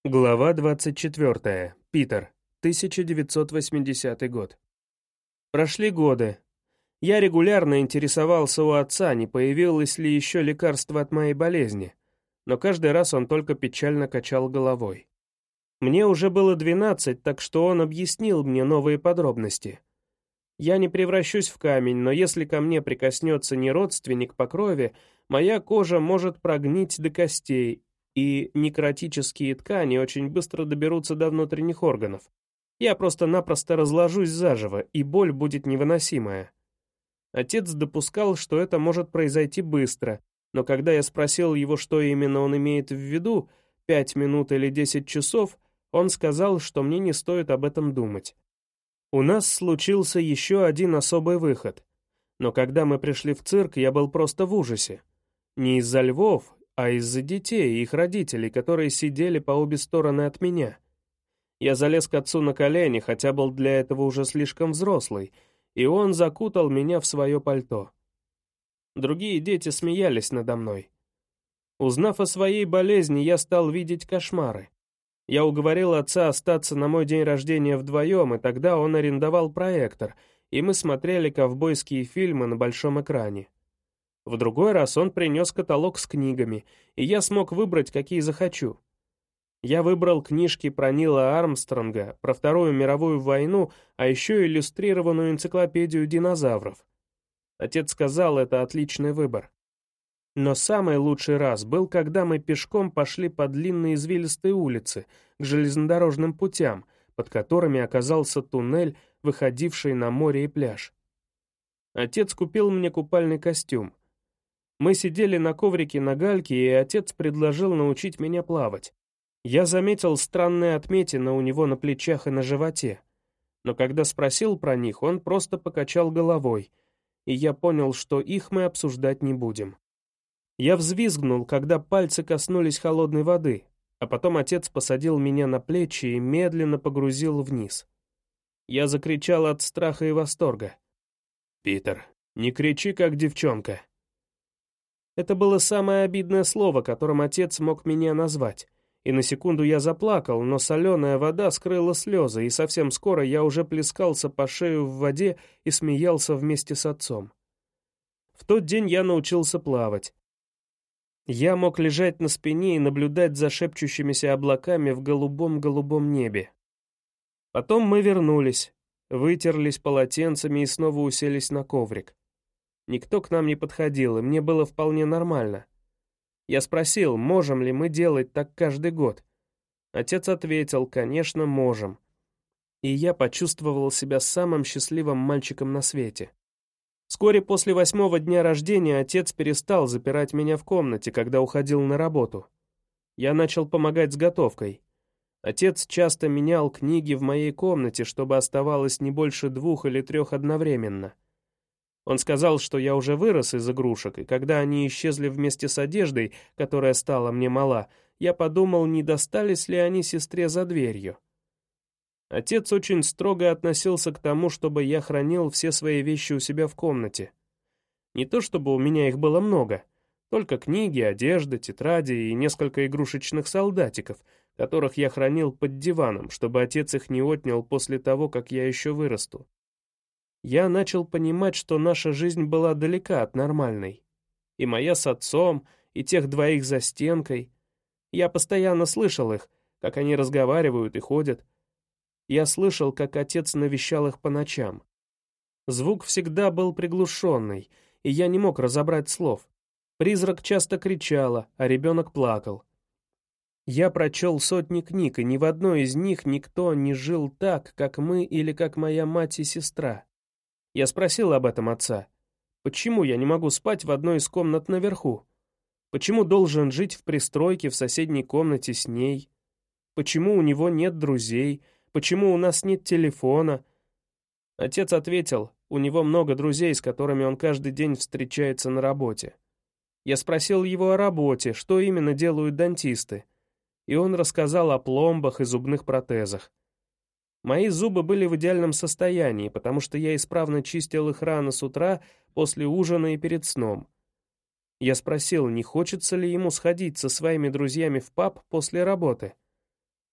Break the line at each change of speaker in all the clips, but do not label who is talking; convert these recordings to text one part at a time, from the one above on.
Глава 24. Питер. 1980 год. Прошли годы. Я регулярно интересовался у отца, не появилось ли еще лекарство от моей болезни, но каждый раз он только печально качал головой. Мне уже было 12, так что он объяснил мне новые подробности. Я не превращусь в камень, но если ко мне прикоснется не родственник по крови, моя кожа может прогнить до костей, и некротические ткани очень быстро доберутся до внутренних органов. Я просто-напросто разложусь заживо, и боль будет невыносимая. Отец допускал, что это может произойти быстро, но когда я спросил его, что именно он имеет в виду, 5 минут или 10 часов, он сказал, что мне не стоит об этом думать. У нас случился еще один особый выход. Но когда мы пришли в цирк, я был просто в ужасе. Не из-за львов, а из-за детей и их родителей, которые сидели по обе стороны от меня. Я залез к отцу на колени, хотя был для этого уже слишком взрослый, и он закутал меня в свое пальто. Другие дети смеялись надо мной. Узнав о своей болезни, я стал видеть кошмары. Я уговорил отца остаться на мой день рождения вдвоем, и тогда он арендовал проектор, и мы смотрели ковбойские фильмы на большом экране. В другой раз он принес каталог с книгами, и я смог выбрать, какие захочу. Я выбрал книжки про Нила Армстронга, про Вторую мировую войну, а еще иллюстрированную энциклопедию динозавров. Отец сказал, это отличный выбор. Но самый лучший раз был, когда мы пешком пошли по длинной извилистой улице, к железнодорожным путям, под которыми оказался туннель, выходивший на море и пляж. Отец купил мне купальный костюм. Мы сидели на коврике на гальке, и отец предложил научить меня плавать. Я заметил странные отметины у него на плечах и на животе. Но когда спросил про них, он просто покачал головой, и я понял, что их мы обсуждать не будем. Я взвизгнул, когда пальцы коснулись холодной воды, а потом отец посадил меня на плечи и медленно погрузил вниз. Я закричал от страха и восторга. «Питер, не кричи, как девчонка». Это было самое обидное слово, которым отец мог меня назвать. И на секунду я заплакал, но соленая вода скрыла слезы, и совсем скоро я уже плескался по шею в воде и смеялся вместе с отцом. В тот день я научился плавать. Я мог лежать на спине и наблюдать за шепчущимися облаками в голубом-голубом небе. Потом мы вернулись, вытерлись полотенцами и снова уселись на коврик. Никто к нам не подходил, и мне было вполне нормально. Я спросил, можем ли мы делать так каждый год. Отец ответил, конечно, можем. И я почувствовал себя самым счастливым мальчиком на свете. Вскоре после 8-го дня рождения отец перестал запирать меня в комнате, когда уходил на работу. Я начал помогать с готовкой. Отец часто менял книги в моей комнате, чтобы оставалось не больше 2 или 3 одновременно. Он сказал, что я уже вырос из игрушек, и когда они исчезли вместе с одеждой, которая стала мне мала, я подумал, не достались ли они сестре за дверью. Отец очень строго относился к тому, чтобы я хранил все свои вещи у себя в комнате. Не то чтобы у меня их было много, только книги, одежда, тетради и несколько игрушечных солдатиков, которых я хранил под диваном, чтобы отец их не отнял после того, как я еще вырасту. Я начал понимать, что наша жизнь была далека от нормальной. И моя с отцом, и тех двоих за стенкой. Я постоянно слышал их, как они разговаривают и ходят. Я слышал, как отец навещал их по ночам. Звук всегда был приглушенный, и я не мог разобрать слов. Призрак часто кричала, а ребенок плакал. Я прочел сотни книг, и ни в одной из них никто не жил так, как мы или как моя мать и сестра. Я спросил об этом отца. Почему я не могу спать в одной из комнат наверху? Почему должен жить в пристройке в соседней комнате с ней? Почему у него нет друзей? Почему у нас нет телефона? Отец ответил, у него много друзей, с которыми он каждый день встречается на работе. Я спросил его о работе, что именно делают дантисты. И он рассказал о пломбах и зубных протезах. Мои зубы были в идеальном состоянии, потому что я исправно чистил их рано с утра, после ужина и перед сном. Я спросил, не хочется ли ему сходить со своими друзьями в паб после работы.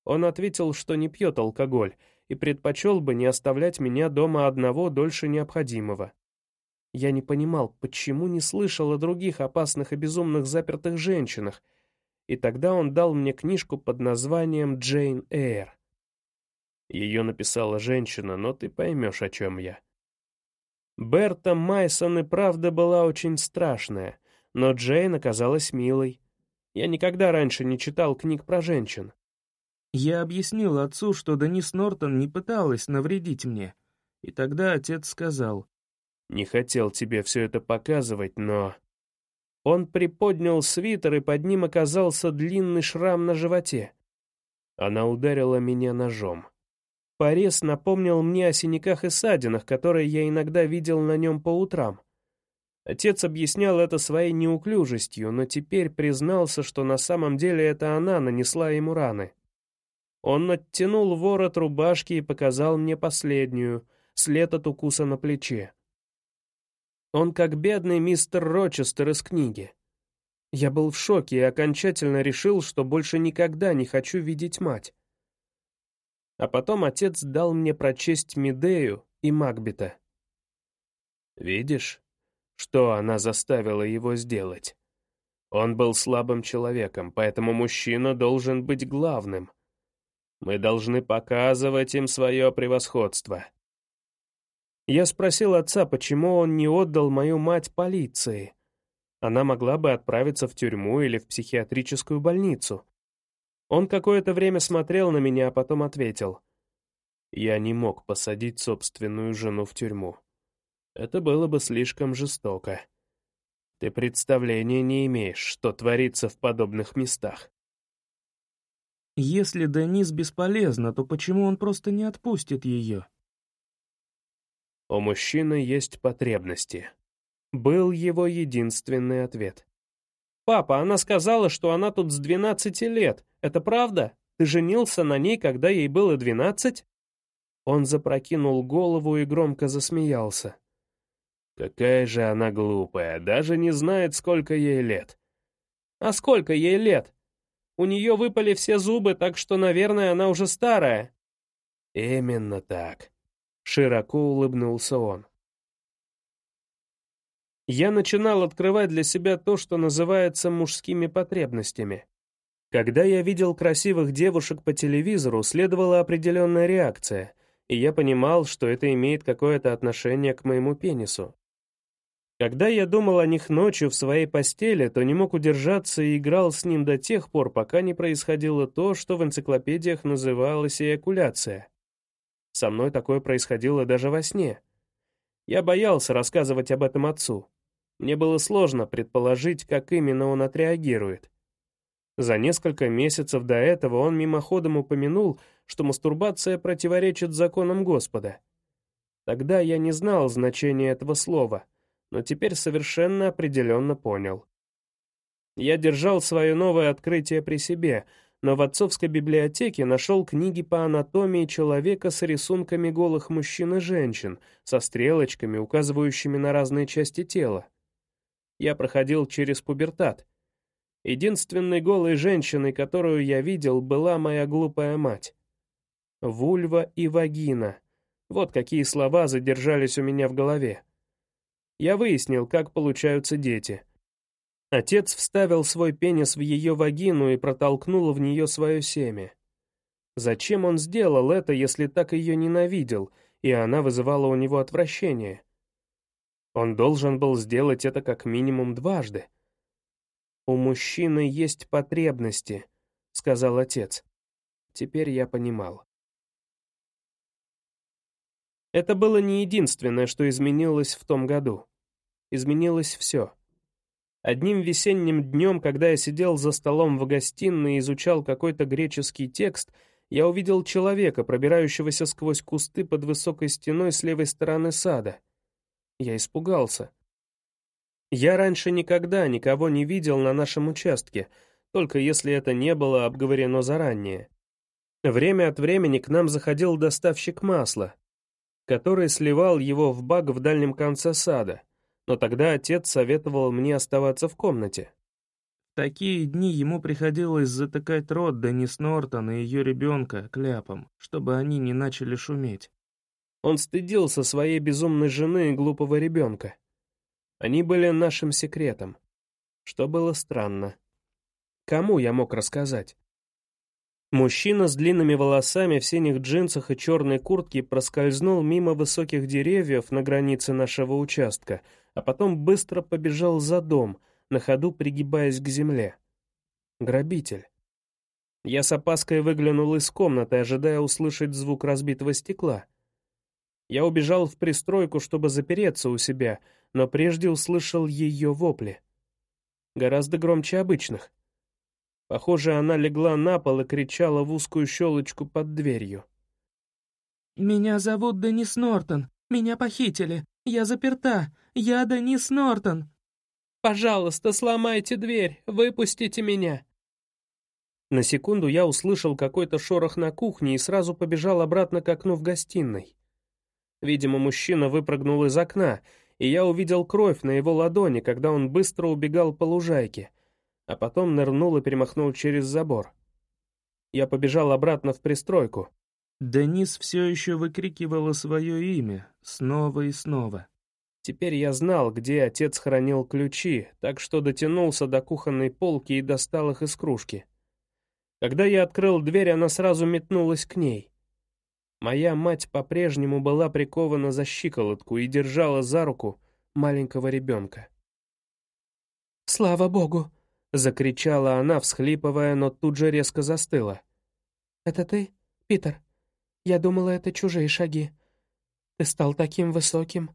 Он ответил, что не пьет алкоголь и предпочел бы не оставлять меня дома одного дольше необходимого. Я не понимал, почему не слышал о других опасных и безумных запертых женщинах, и тогда он дал мне книжку под названием «Джейн Эйр». Ее написала женщина, но ты поймешь, о чем я. Берта Майсон и правда была очень страшная, но Джейн оказалась милой. Я никогда раньше не читал книг про женщин. Я объяснил отцу, что Денис Нортон не пыталась навредить мне, и тогда отец сказал: «Не хотел тебе все это показывать, но...» Он приподнял свитер, и под ним оказался длинный шрам на животе. Она ударила меня ножом. Порез напомнил мне о синяках и ссадинах, которые я иногда видел на нем по утрам. Отец объяснял это своей неуклюжестью, но теперь признался, что на самом деле это она нанесла ему раны. Он оттянул ворот рубашки и показал мне последнюю, след от укуса на плече. Он как бедный мистер Рочестер из книги. Я был в шоке и окончательно решил, что больше никогда не хочу видеть мать. А потом отец дал мне прочесть Медею и Макбета. Видишь, что она заставила его сделать? Он был слабым человеком, поэтому мужчина должен быть главным. Мы должны показывать им свое превосходство. Я спросил отца, почему он не отдал мою мать полиции. Она могла бы отправиться в тюрьму или в психиатрическую больницу. Он какое-то время смотрел на меня, а потом ответил: «Я не мог посадить собственную жену в тюрьму. Это было бы слишком жестоко. Ты представления не имеешь, что творится в подобных местах». Если Денис бесполезна, то почему он просто не отпустит ее? У мужчины есть потребности. Был его единственный ответ. «Папа, она сказала, что она тут с 12 лет. Это правда? Ты женился на ней, когда ей было 12?» Он запрокинул голову и громко засмеялся. «Какая же она глупая, даже не знает, сколько ей лет». «А сколько ей лет? У нее выпали все зубы, так что, наверное, она уже старая». «Именно так», — широко улыбнулся он. Я начинал открывать для себя то, что называется мужскими потребностями. Когда я видел красивых девушек по телевизору, следовала определенная реакция, и я понимал, что это имеет какое-то отношение к моему пенису. Когда я думал о них ночью в своей постели, то не мог удержаться и играл с ним до тех пор, пока не происходило то, что в энциклопедиях называлось эякуляция. Со мной такое происходило даже во сне. Я боялся рассказывать об этом отцу. Мне было сложно предположить, как именно он отреагирует. За несколько месяцев до этого он мимоходом упомянул, что мастурбация противоречит законам Господа. Тогда я не знал значения этого слова, но теперь совершенно определенно понял. Я держал свое новое открытие при себе, но в отцовской библиотеке нашел книги по анатомии человека с рисунками голых мужчин и женщин, со стрелочками, указывающими на разные части тела. Я проходил через пубертат. Единственной голой женщиной, которую я видел, была моя глупая мать. Вульва и вагина. Вот какие слова задержались у меня в голове. Я выяснил, как получаются дети. Отец вставил свой пенис в ее вагину и протолкнул в нее свое семя. Зачем он сделал это, если так ее ненавидел, и она вызывала у него отвращение? Он должен был сделать это как минимум дважды. «У мужчины есть потребности», — сказал отец. Теперь я понимал. Это было не единственное, что изменилось в том году. Изменилось все. Одним весенним днем, когда я сидел за столом в гостиной и изучал какой-то греческий текст, я увидел человека, пробирающегося сквозь кусты под высокой стеной с левой стороны сада. Я испугался. Я раньше никогда никого не видел на нашем участке, только если это не было обговорено заранее. Время от времени к нам заходил доставщик масла, который сливал его в бак в дальнем конце сада, но тогда отец советовал мне оставаться в комнате. такие дни ему приходилось затыкать рот Деннис Нортон и ее ребенка кляпом, чтобы они не начали шуметь. Он стыдился своей безумной жены и глупого ребенка. Они были нашим секретом, что было странно. Кому я мог рассказать? Мужчина с длинными волосами в синих джинсах и черной куртке проскользнул мимо высоких деревьев на границе нашего участка, а потом быстро побежал за дом, на ходу пригибаясь к земле. Грабитель. Я с опаской выглянул из комнаты, ожидая услышать звук разбитого стекла. Я убежал в пристройку, чтобы запереться у себя, но прежде услышал ее вопли. Гораздо громче обычных. Похоже, она легла на пол и кричала в узкую щелочку под дверью. «Меня зовут Деннис Нортон. Меня похитили. Я заперта. Я Деннис Нортон. Пожалуйста, сломайте дверь. Выпустите меня». На секунду я услышал какой-то шорох на кухне и сразу побежал обратно к окну в гостиной. Видимо, мужчина выпрыгнул из окна, и я увидел кровь на его ладони, когда он быстро убегал по лужайке, а потом нырнул и перемахнул через забор. Я побежал обратно в пристройку. Денис все еще выкрикивала свое имя, снова и снова. Теперь я знал, где отец хранил ключи, так что дотянулся до кухонной полки и достал их из кружки. Когда я открыл дверь, она сразу метнулась к ней. Моя мать по-прежнему была прикована за щиколотку и держала за руку маленького ребенка. «Слава Богу!» — закричала она, всхлипывая, но тут же резко застыла. «Это ты, Питер? Я думала, это чужие шаги. Ты стал таким высоким».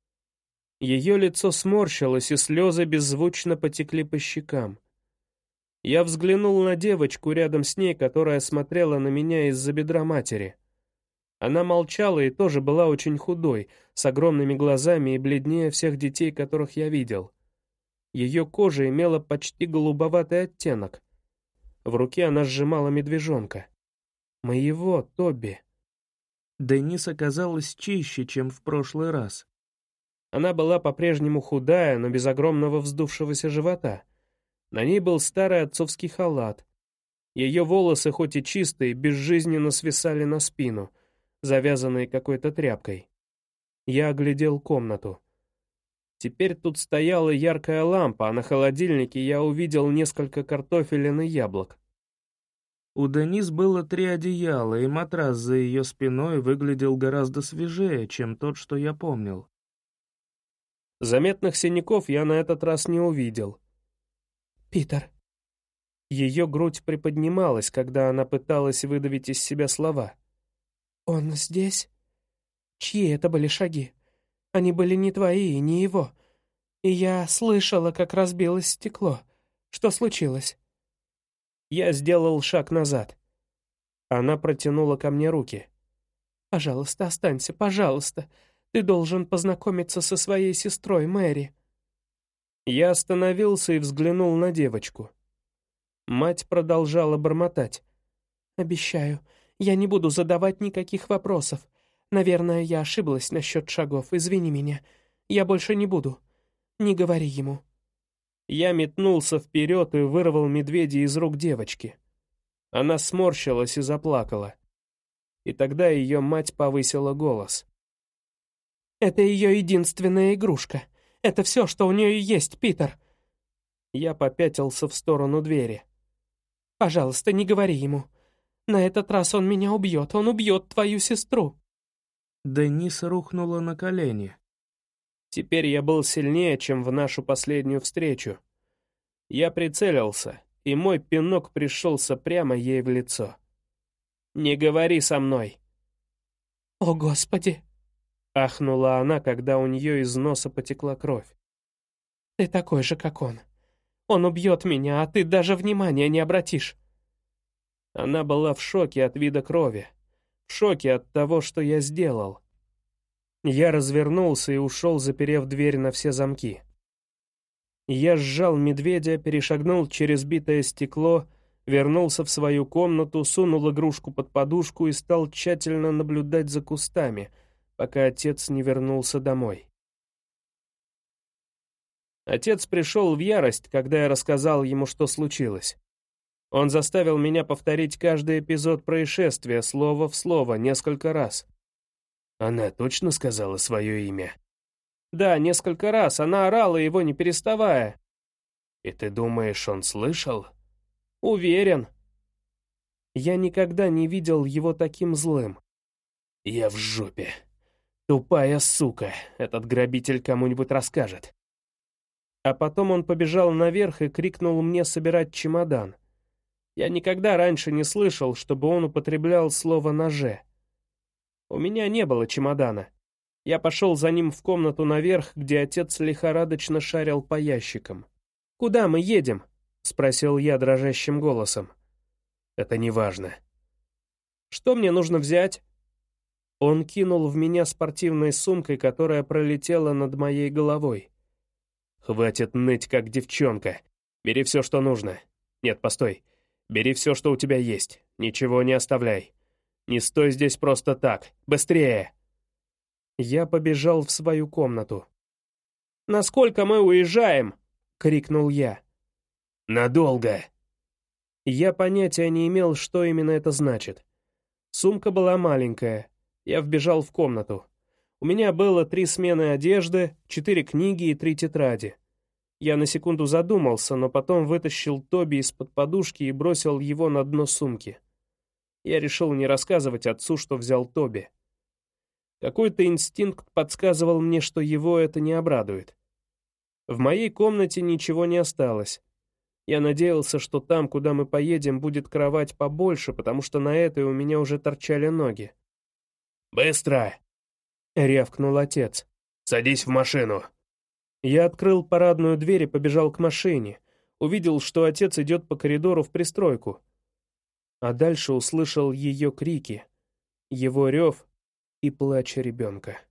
Ее лицо сморщилось, и слезы беззвучно потекли по щекам. Я взглянул на девочку рядом с ней, которая смотрела на меня из-за бедра матери. Она молчала и тоже была очень худой, с огромными глазами и бледнее всех детей, которых я видел. Ее кожа имела почти голубоватый оттенок. В руке она сжимала медвежонка. Моего Тоби. Денис оказалась чище, чем в прошлый раз. Она была по-прежнему худая, но без огромного вздувшегося живота. На ней был старый отцовский халат. Ее волосы, хоть и чистые, безжизненно свисали на спину, завязанные какой-то тряпкой. Я оглядел комнату. Теперь тут стояла яркая лампа, а на холодильнике я увидел несколько картофелин и яблок. У Денис было 3 одеяла, и матрас за ее спиной выглядел гораздо свежее, чем тот, что я помнил. Заметных синяков я на этот раз не увидел. «Питер». Ее грудь приподнималась, когда она пыталась выдавить из себя слова. «Он здесь? Чьи это были шаги? Они были не твои и не его. И я слышала, как разбилось стекло. Что случилось?» Я сделал шаг назад. Она протянула ко мне руки. «Пожалуйста, останься, пожалуйста. Ты должен познакомиться со своей сестрой Мэри». Я остановился и взглянул на девочку. Мать продолжала бормотать. «Обещаю, я не буду задавать никаких вопросов. Наверное, я ошиблась насчет шагов, извини меня. Я больше не буду. Не говори ему». Я метнулся вперед и вырвал медведя из рук девочки. Она сморщилась и заплакала. И тогда ее мать повысила голос. «Это ее единственная игрушка. Это все, что у нее есть, Питер». Я попятился в сторону двери. «Пожалуйста, не говори ему. На этот раз он меня убьет. Он убьет твою сестру». Денис рухнула на колени. Теперь я был сильнее, чем в нашу последнюю встречу. Я прицелился, и мой пинок пришелся прямо ей в лицо. «Не говори со мной!» «О, Господи!» — ахнула она, когда у нее из носа потекла кровь. «Ты такой же, как он. Он убьет меня, а ты даже внимания не обратишь». Она была в шоке от вида крови, в шоке от того, что я сделал. Я развернулся и ушел, заперев дверь на все замки. Я сжал медведя, перешагнул через битое стекло, вернулся в свою комнату, сунул игрушку под подушку и стал тщательно наблюдать за кустами, пока отец не вернулся домой. Отец пришел в ярость, когда я рассказал ему, что случилось. Он заставил меня повторить каждый эпизод происшествия слово в слово несколько раз. Она точно сказала свое имя? Да, несколько раз. Она орала его, не переставая. И ты думаешь, он слышал? Уверен. Я никогда не видел его таким злым. Я в жопе. Тупая сука. Этот грабитель кому-нибудь расскажет. А потом он побежал наверх и крикнул мне собирать чемодан. Я никогда раньше не слышал, чтобы он употреблял слово «ноже». У меня не было чемодана. Я пошел за ним в комнату наверх, где отец лихорадочно шарил по ящикам. «Куда мы едем?» — спросил я дрожащим голосом. «Это не важно». «Что мне нужно взять?» Он кинул в меня спортивной сумкой, которая пролетела над моей головой. «Хватит ныть, как девчонка. Бери все, что нужно. Нет, постой. Бери все, что у тебя есть. Ничего не оставляй. Не стой здесь просто так. Быстрее!» Я побежал в свою комнату. «Насколько мы уезжаем?» — крикнул я. «Надолго!» Я понятия не имел, что именно это значит. Сумка была маленькая. Я вбежал в комнату. У меня было 3 смены одежды, 4 книги и 3 тетради. Я на секунду задумался, но потом вытащил Тоби из-под подушки и бросил его на дно сумки. Я решил не рассказывать отцу, что взял Тоби. Какой-то инстинкт подсказывал мне, что его это не обрадует. В моей комнате ничего не осталось. Я надеялся, что там, куда мы поедем, будет кровать побольше, потому что на этой у меня уже торчали ноги. «Быстро!» — рявкнул отец. «Садись в машину!» Я открыл парадную дверь и побежал к машине. Увидел, что отец идет по коридору в пристройку. А дальше услышал ее крики, его рев и плач ребенка.